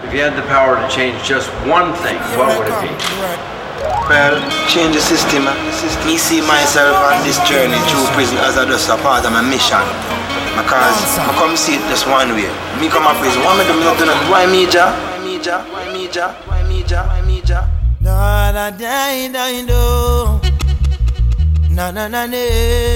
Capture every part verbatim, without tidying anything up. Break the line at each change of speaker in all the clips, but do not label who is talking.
If you had the power to change just one thing, what would it be?
Well, change the system. Me see myself on this journey through prison as a just a part of my mission. Because I come see it just one way. Me come to prison, why me do not do nothing? Why me, ja? Why me, ja? Why me, ja? Why me, ja? Why me, ja?
Na na na na no. Na na na na.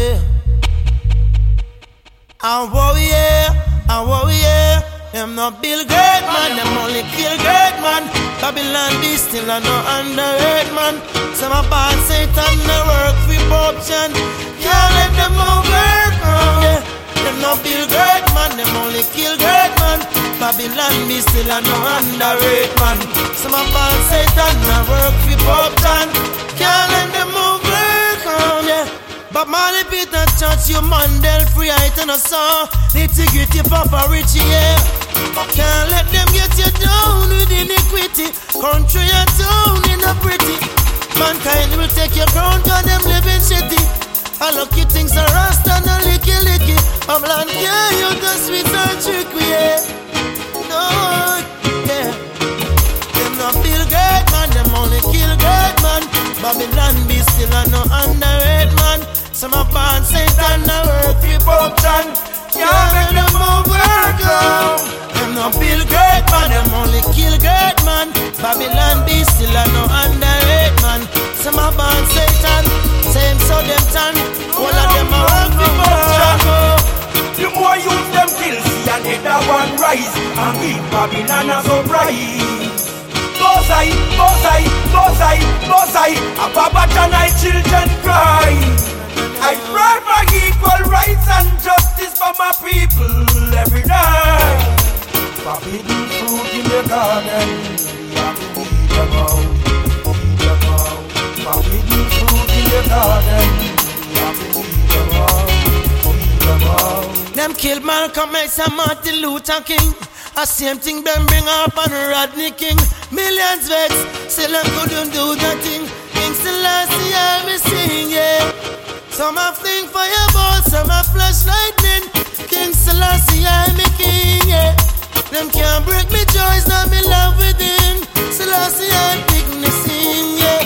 I warrior, I warrior. Them not build great man, them only kill great man. Babylon be still a no underrate man. Some a bad Satan no work for corruption. Can't let them overcome, yeah. Them not build great man, them only kill great man. Babylon be still a no underrate man. Some a bad Satan no work for corruption. Can't let them overcome, yeah. But Marley Peter Church, you Mandel free, I tell no song. Nitty-gritty Papa Richie, yeah. Can't let them get you down with iniquity. Country and town in a pretty. Mankind will take your crown, cause them living shitty. I lucky things are rust and a licky licky. Babylon, yeah, you the sweet and trick, yeah. No, yeah. Them not feel great, man, them only kill great, man. Babylon be still a no underrate, man. Some of bad Satan no work for corruption. Can't make them overcome. Them no build great man, them only kill great man. Babylon be still a no underrate man. Some of bad Satan, same so them tan. All of them a work for corruption.
The more use them kill, see another one rise. And keep Babylon a surprise. Bozai, Bozai, Bozai, Bozai. A Babylon I children cry. I pray for equal rights and justice for my people every night. Forbidden fruit in the garden, we have to weed them out, weed them out. Forbidden fruit in the garden, we have to weed them out, weed them out.
Them killed Malcolm X and Martin Luther King. A same thing them bring up on Rodney King. Millions vex, still them couldn't do nothing. King Selassie I me sing, yeah. Some a fling fireball, some a flash lightning. King Selassie, I'm a king, yeah. Them can't break me joys, not me love within. Selassie, I'm picking the sing, yeah.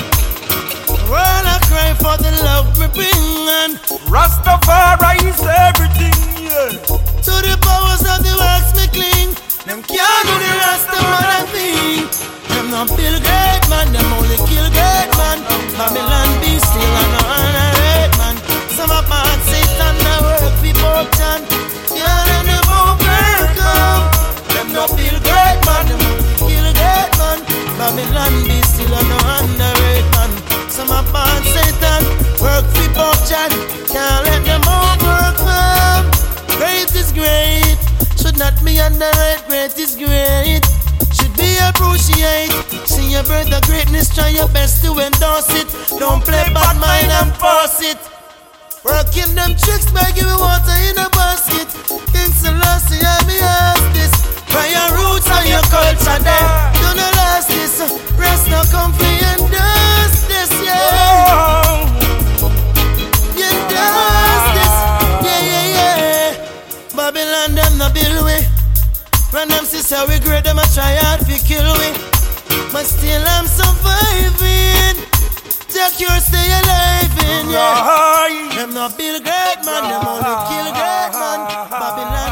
World I cry for the love me bring, and
Rastafari is everything, yeah.
to the powers of the works me cling. Them can't do the Rastafari thing. Them not build great man, them only kill great man. Babylon be still and no honorate man. Some of bad Satan now work for corruption. Can't let them overcome. Them not build great man, them only kill great man. Babylon be still and no underrate man. Some of bad Satan work for corruption. Can't let them overcome. Great is great, should not be underrated. Great is great, should be appreciated. See your brother greatness, try your best to endorse it. Don't play bad mind and force it. Working them tricks by giving water in a basket. King Selassie, I me ask this. By your roots and your culture there. Do not last this. Rest now come free and dust this, yeah. You dust this, yeah, yeah, yeah. Babylon them no build we. When them sister we great, them a try hard to kill we. But still I'm surviving. Take your stay alive in, yeah. Them not build great man, them only kill great man. Babylon